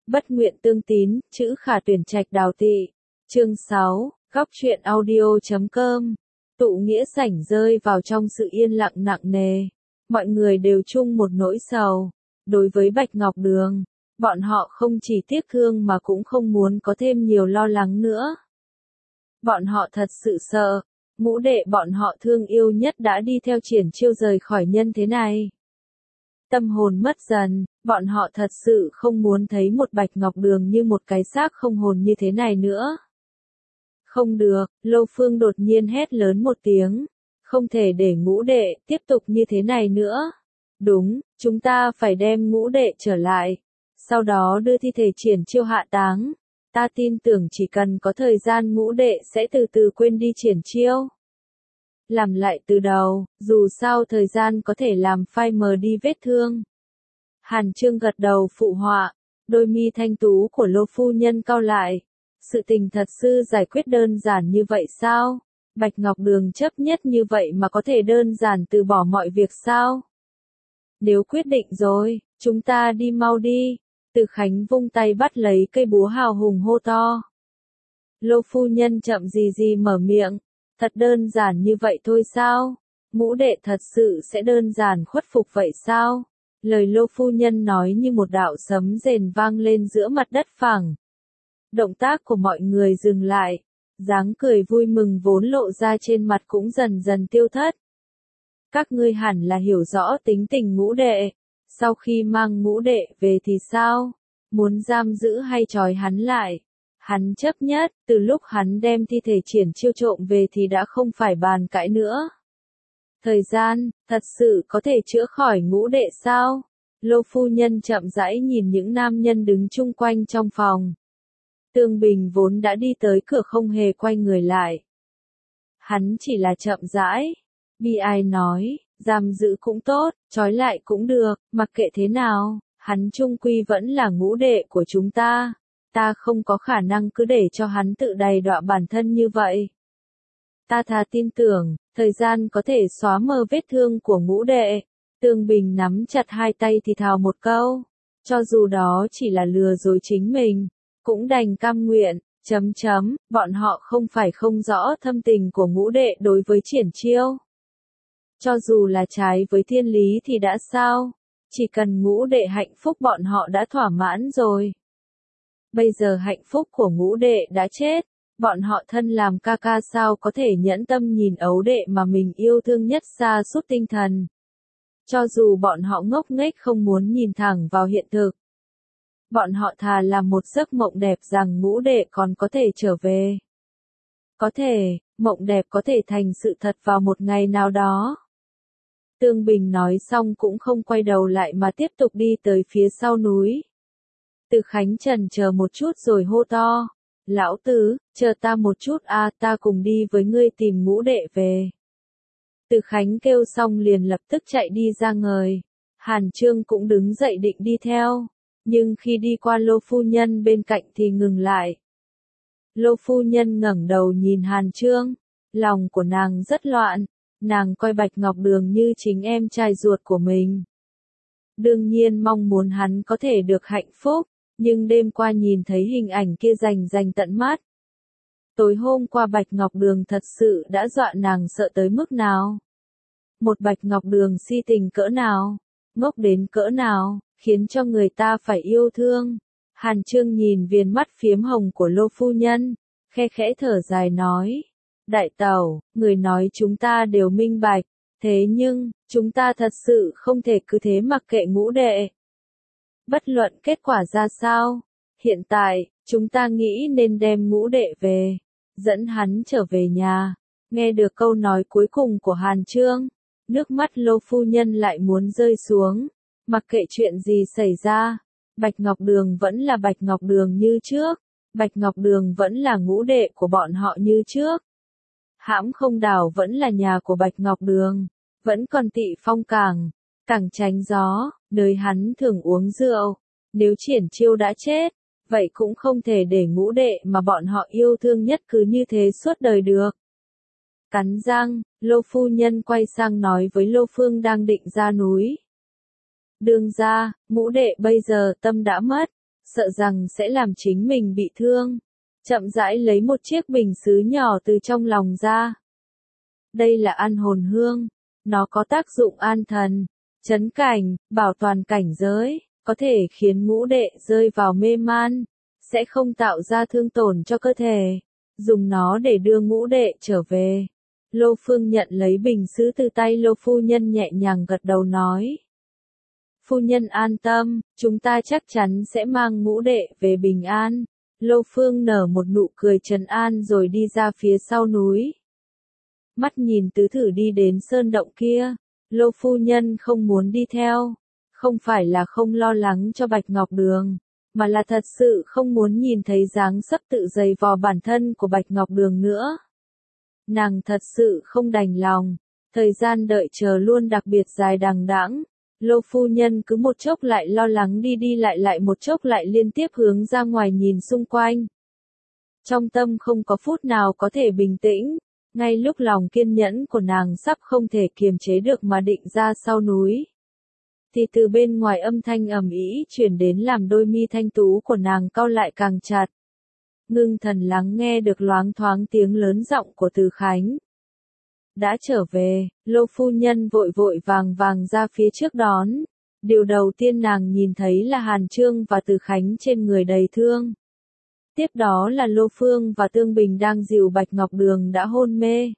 Bất nguyện tương tín, chữ khả tuyển trạch đào tị. Chương 6, góc truyện audio.com. Tụ nghĩa sảnh rơi vào trong sự yên lặng nặng nề. Mọi người đều chung một nỗi sầu. Đối với Bạch Ngọc Đường, bọn họ không chỉ tiếc thương mà cũng không muốn có thêm nhiều lo lắng nữa. Bọn họ thật sự sợ, ngũ đệ bọn họ thương yêu nhất đã đi theo Triển Chiêu rời khỏi nhân thế này. Tâm hồn mất dần, bọn họ thật sự không muốn thấy một Bạch Ngọc Đường như một cái xác không hồn như thế này nữa. Không được, Lô Phương đột nhiên hét lớn một tiếng. Không thể để ngũ đệ tiếp tục như thế này nữa. Đúng, chúng ta phải đem ngũ đệ trở lại. Sau đó đưa thi thể Triển Chiêu hạ táng. Ta tin tưởng chỉ cần có thời gian ngũ đệ sẽ từ từ quên đi Triển Chiêu. Làm lại từ đầu, dù sao thời gian có thể làm phai mờ đi vết thương. Hàn Chương gật đầu phụ họa, đôi mi thanh tú của Lô phu nhân cau lại. Sự tình thật sự giải quyết đơn giản như vậy sao? Bạch Ngọc Đường chấp nhất như vậy mà có thể đơn giản từ bỏ mọi việc sao? Nếu quyết định rồi, chúng ta đi mau đi. Từ Khánh vung tay bắt lấy cây búa hào hùng hô to. Lô phu nhân chậm gì gì mở miệng. Thật đơn giản như vậy thôi sao? Ngũ đệ thật sự sẽ đơn giản khuất phục vậy sao? Lời Lô phu nhân nói như một đạo sấm rền vang lên giữa mặt đất phẳng. Động tác của mọi người dừng lại. Dáng cười vui mừng vốn lộ ra trên mặt cũng dần dần tiêu thất. Các ngươi hẳn là hiểu rõ tính tình ngũ đệ. Sau khi mang ngũ đệ về thì sao? Muốn giam giữ hay trói hắn lại? Hắn chấp nhất, từ lúc hắn đem thi thể Triển Chiêu trộm về thì đã không phải bàn cãi nữa. Thời gian, thật sự có thể chữa khỏi ngũ đệ sao? Lô phu nhân chậm rãi nhìn những nam nhân đứng chung quanh trong phòng. Tương Bình vốn đã đi tới cửa không hề quay người lại. Hắn chỉ là chậm rãi. Bi ai nói, giam giữ cũng tốt, trói lại cũng được, mặc kệ thế nào, hắn chung quy vẫn là ngũ đệ của chúng ta. Ta không có khả năng cứ để cho hắn tự đày đọa bản thân như vậy. Ta thà tin tưởng, thời gian có thể xóa mờ vết thương của ngũ đệ. Tương Bình nắm chặt hai tay thì thào một câu. Cho dù đó chỉ là lừa dối chính mình, cũng đành cam nguyện, bọn họ không phải không rõ thâm tình của ngũ đệ đối với Triển Chiêu. Cho dù là trái với thiên lý thì đã sao, chỉ cần ngũ đệ hạnh phúc bọn họ đã thỏa mãn rồi. Bây giờ hạnh phúc của ngũ đệ đã chết, bọn họ thân làm ca ca sao có thể nhẫn tâm nhìn ấu đệ mà mình yêu thương nhất sa sút tinh thần. Cho dù bọn họ ngốc nghếch không muốn nhìn thẳng vào hiện thực. Bọn họ thà làm một giấc mộng đẹp rằng ngũ đệ còn có thể trở về. Có thể, mộng đẹp có thể thành sự thật vào một ngày nào đó. Tương Bình nói xong cũng không quay đầu lại mà tiếp tục đi tới phía sau núi. Từ Khánh chần chờ một chút rồi hô to. Lão tứ, chờ ta một chút ta cùng đi với ngươi tìm ngũ đệ về. Từ Khánh kêu xong liền lập tức chạy đi ra ngời. Hàn Chương cũng đứng dậy định đi theo. Nhưng khi đi qua Lô phu nhân bên cạnh thì ngừng lại. Lô phu nhân ngẩng đầu nhìn Hàn Chương. Lòng của nàng rất loạn. Nàng coi Bạch Ngọc Đường như chính em trai ruột của mình. Đương nhiên mong muốn hắn có thể được hạnh phúc. Nhưng đêm qua nhìn thấy hình ảnh kia rành tận mắt. Tối hôm qua Bạch Ngọc Đường thật sự đã dọa nàng sợ tới mức nào. Một Bạch Ngọc Đường si tình cỡ nào, ngốc đến cỡ nào, khiến cho người ta phải yêu thương. Hàn Chương nhìn viền mắt phiếm hồng của Lô phu nhân, khe khẽ thở dài nói. Đại tẩu, người nói chúng ta đều minh bạch, thế nhưng, chúng ta thật sự không thể cứ thế mặc kệ ngũ đệ. Bất luận kết quả ra sao, hiện tại, chúng ta nghĩ nên đem ngũ đệ về, dẫn hắn trở về nhà. Nghe được câu nói cuối cùng của Hàn Chương, nước mắt Lô phu nhân lại muốn rơi xuống. Mặc kệ chuyện gì xảy ra, Bạch Ngọc Đường vẫn là Bạch Ngọc Đường như trước, Bạch Ngọc Đường vẫn là ngũ đệ của bọn họ như trước. Hãm Không Đảo vẫn là nhà của Bạch Ngọc Đường, vẫn còn Tị Phong Cảng, cảng tránh gió, nơi hắn thường uống rượu. Nếu Triển Chiêu đã chết, vậy cũng không thể để ngũ đệ mà bọn họ yêu thương nhất cứ như thế suốt đời được. Cắn răng, Lô phu nhân quay sang nói với Lô Phương đang định ra núi. Đường ra, ngũ đệ bây giờ tâm đã mất, sợ rằng sẽ làm chính mình bị thương. Chậm rãi lấy một chiếc bình sứ nhỏ từ trong lòng ra. Đây là an hồn hương, nó có tác dụng an thần, trấn cảnh, bảo toàn cảnh giới, có thể khiến ngũ đệ rơi vào mê man, sẽ không tạo ra thương tổn cho cơ thể. Dùng nó để đưa ngũ đệ trở về. Lô Phương nhận lấy bình sứ từ tay Lô phu nhân, nhẹ nhàng gật đầu nói. Phu nhân an tâm, chúng ta chắc chắn sẽ mang ngũ đệ về bình an. Lô Phương nở một nụ cười trấn an rồi đi ra phía sau núi. Mắt nhìn tứ thử đi đến sơn động kia, Lô phu nhân không muốn đi theo. Không phải là không lo lắng cho Bạch Ngọc Đường, mà là thật sự không muốn nhìn thấy dáng dấp tự giày vò bản thân của Bạch Ngọc Đường nữa. Nàng thật sự không đành lòng, thời gian đợi chờ luôn đặc biệt dài đằng đẵng. Lô phu nhân cứ một chốc lại lo lắng đi đi lại một chốc lại liên tiếp hướng ra ngoài nhìn xung quanh. Trong tâm không có phút nào có thể bình tĩnh, ngay lúc lòng kiên nhẫn của nàng sắp không thể kiềm chế được mà định ra sau núi. Thì từ bên ngoài âm thanh ầm ĩ truyền đến làm đôi mi thanh tú của nàng cau lại càng chặt. Ngưng thần lắng nghe được loáng thoáng tiếng lớn giọng của Từ Khánh. Đã trở về, Lô phu nhân vội vội vàng vàng ra phía trước đón. Điều đầu tiên nàng nhìn thấy là Hàn Trương và Từ Khánh trên người đầy thương. Tiếp đó là Lô Phương và Tương Bình đang dìu Bạch Ngọc Đường đã hôn mê.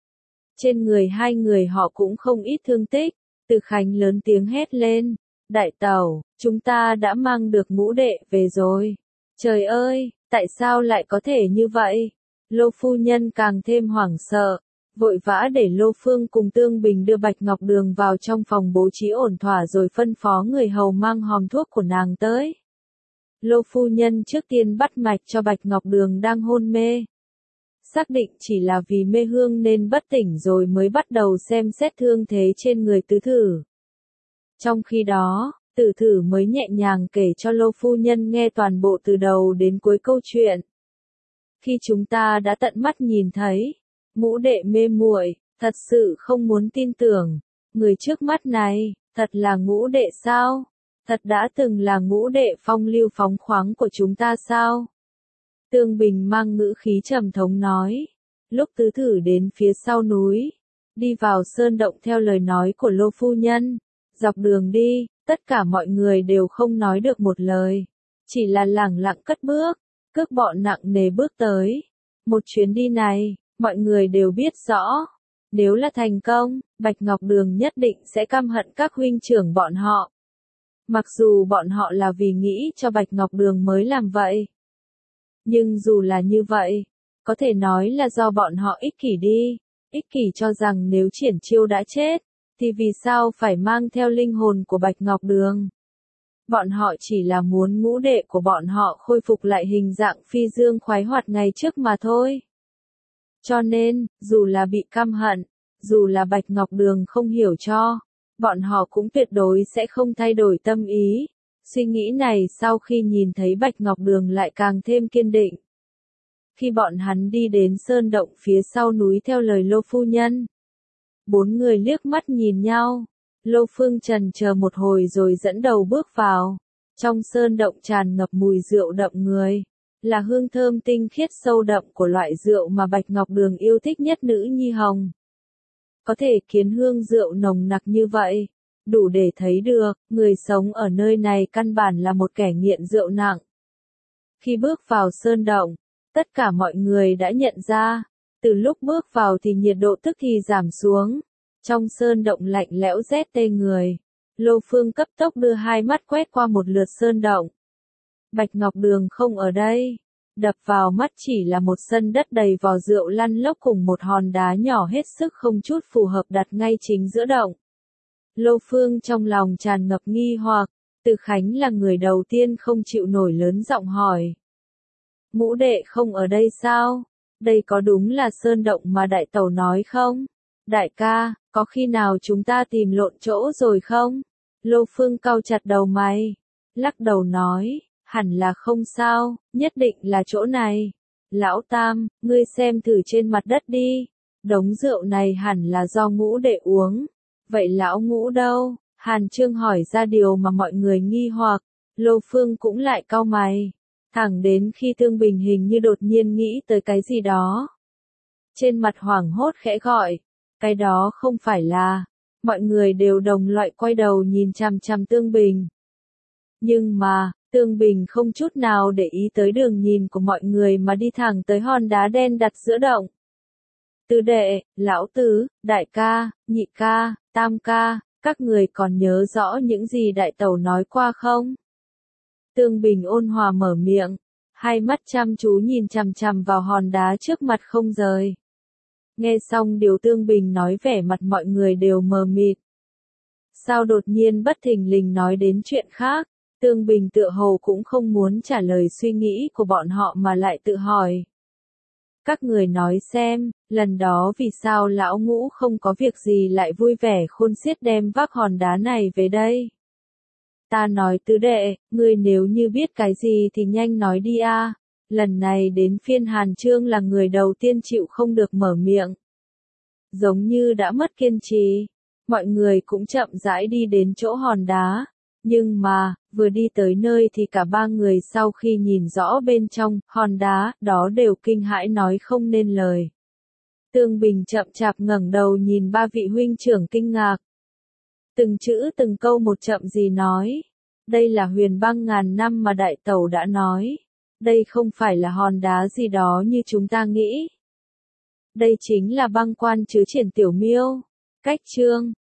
Trên người hai người họ cũng không ít thương tích. Từ Khánh lớn tiếng hét lên. Đại tẩu, chúng ta đã mang được ngũ đệ về rồi. Trời ơi, tại sao lại có thể như vậy? Lô phu nhân càng thêm hoảng sợ. Vội vã để Lô Phương cùng Tương Bình đưa Bạch Ngọc Đường vào trong phòng bố trí ổn thỏa rồi phân phó người hầu mang hòm thuốc của nàng tới. Lô phu nhân trước tiên bắt mạch cho Bạch Ngọc Đường đang hôn mê. Xác định chỉ là vì mê hương nên bất tỉnh rồi mới bắt đầu xem xét thương thế trên người tứ thử. Trong khi đó, Tử thử mới nhẹ nhàng kể cho Lô phu nhân nghe toàn bộ từ đầu đến cuối câu chuyện. Khi chúng ta đã tận mắt nhìn thấy, ngũ đệ mê muội, thật sự không muốn tin tưởng, người trước mắt này, thật là ngũ đệ sao? Thật đã từng là ngũ đệ phong lưu phóng khoáng của chúng ta sao? Tương Bình mang ngữ khí trầm thống nói. Lúc tứ thử đến phía sau núi, đi vào sơn động theo lời nói của Lô phu nhân, dọc đường đi, tất cả mọi người đều không nói được một lời, chỉ là lẳng lặng cất bước, cước bộ nặng nề bước tới. Một chuyến đi này, mọi người đều biết rõ, nếu là thành công, Bạch Ngọc Đường nhất định sẽ căm hận các huynh trưởng bọn họ. Mặc dù bọn họ là vì nghĩ cho Bạch Ngọc Đường mới làm vậy. Nhưng dù là như vậy, có thể nói là do bọn họ ích kỷ đi, ích kỷ cho rằng nếu Triển Chiêu đã chết, thì vì sao phải mang theo linh hồn của Bạch Ngọc Đường? Bọn họ chỉ là muốn ngũ đệ của bọn họ khôi phục lại hình dạng phi dương khoái hoạt ngày trước mà thôi. Cho nên, dù là bị căm hận, dù là Bạch Ngọc Đường không hiểu cho, bọn họ cũng tuyệt đối sẽ không thay đổi tâm ý. Suy nghĩ này sau khi nhìn thấy Bạch Ngọc Đường lại càng thêm kiên định. Khi bọn hắn đi đến sơn động phía sau núi theo lời Lô phu nhân, bốn người liếc mắt nhìn nhau. Lô Phương chần chờ một hồi rồi dẫn đầu bước vào. Trong sơn động tràn ngập mùi rượu đậm người, là hương thơm tinh khiết sâu đậm của loại rượu mà Bạch Ngọc Đường yêu thích nhất nữ nhi hồng. Có thể khiến hương rượu nồng nặc như vậy, đủ để thấy được, người sống ở nơi này căn bản là một kẻ nghiện rượu nặng. Khi bước vào sơn động, tất cả mọi người đã nhận ra, từ lúc bước vào thì nhiệt độ tức thì giảm xuống. Trong sơn động lạnh lẽo rét tê người, Lô Phương cấp tốc đưa hai mắt quét qua một lượt sơn động. Bạch Ngọc Đường không ở đây, đập vào mắt chỉ là một sân đất đầy vò rượu lăn lóc cùng một hòn đá nhỏ hết sức không chút phù hợp đặt ngay chính giữa động. Lô Phương trong lòng tràn ngập nghi hoặc, Từ Khánh là người đầu tiên không chịu nổi lớn giọng hỏi. Ngũ đệ không ở đây sao? Đây có đúng là sơn động mà đại tẩu nói không? Đại ca, có khi nào chúng ta tìm lộn chỗ rồi không? Lô Phương cau chặt đầu mày, lắc đầu nói, hẳn là không sao, nhất định là chỗ này. Lão Tam, ngươi xem thử trên mặt đất đi, đống rượu này hẳn là do ngũ đệ uống. Vậy lão ngũ đâu? Hàn Trương hỏi ra điều mà mọi người nghi hoặc. Lô Phương cũng lại cau mày. Thẳng đến khi Tương Bình hình như đột nhiên nghĩ tới cái gì đó. Trên mặt hoảng hốt khẽ gọi. Cái đó không phải là. Mọi người đều đồng loạt quay đầu nhìn chằm chằm Tương Bình. Nhưng mà, Tương Bình không chút nào để ý tới đường nhìn của mọi người mà đi thẳng tới hòn đá đen đặt giữa động. Tứ đệ, lão tứ, đại ca, nhị ca, tam ca, các người còn nhớ rõ những gì đại tẩu nói qua không? Tương Bình ôn hòa mở miệng, hai mắt chăm chú nhìn chằm chằm vào hòn đá trước mặt không rời. Nghe xong điều Tương Bình nói vẻ mặt mọi người đều mờ mịt. Sao đột nhiên bất thình lình nói đến chuyện khác? Tương Bình tựa hồ cũng không muốn trả lời suy nghĩ của bọn họ mà lại tự hỏi. Các người nói xem, lần đó vì sao lão ngũ không có việc gì lại vui vẻ khôn xiết đem vác hòn đá này về đây? Ta nói tứ đệ, ngươi nếu như biết cái gì thì nhanh nói đi a. Lần này đến phiên Hàn Trương là người đầu tiên chịu không được mở miệng. Giống như đã mất kiên trì, mọi người cũng chậm rãi đi đến chỗ hòn đá. Nhưng mà, vừa đi tới nơi thì cả ba người sau khi nhìn rõ bên trong hòn đá, đó đều kinh hãi nói không nên lời. Tương Bình chậm chạp ngẩng đầu nhìn ba vị huynh trưởng kinh ngạc. Từng chữ từng câu một chậm gì nói. Đây là huyền băng ngàn năm mà đại tẩu đã nói. Đây không phải là hòn đá gì đó như chúng ta nghĩ. Đây chính là băng quan chứa triển tiểu miêu. Cách chương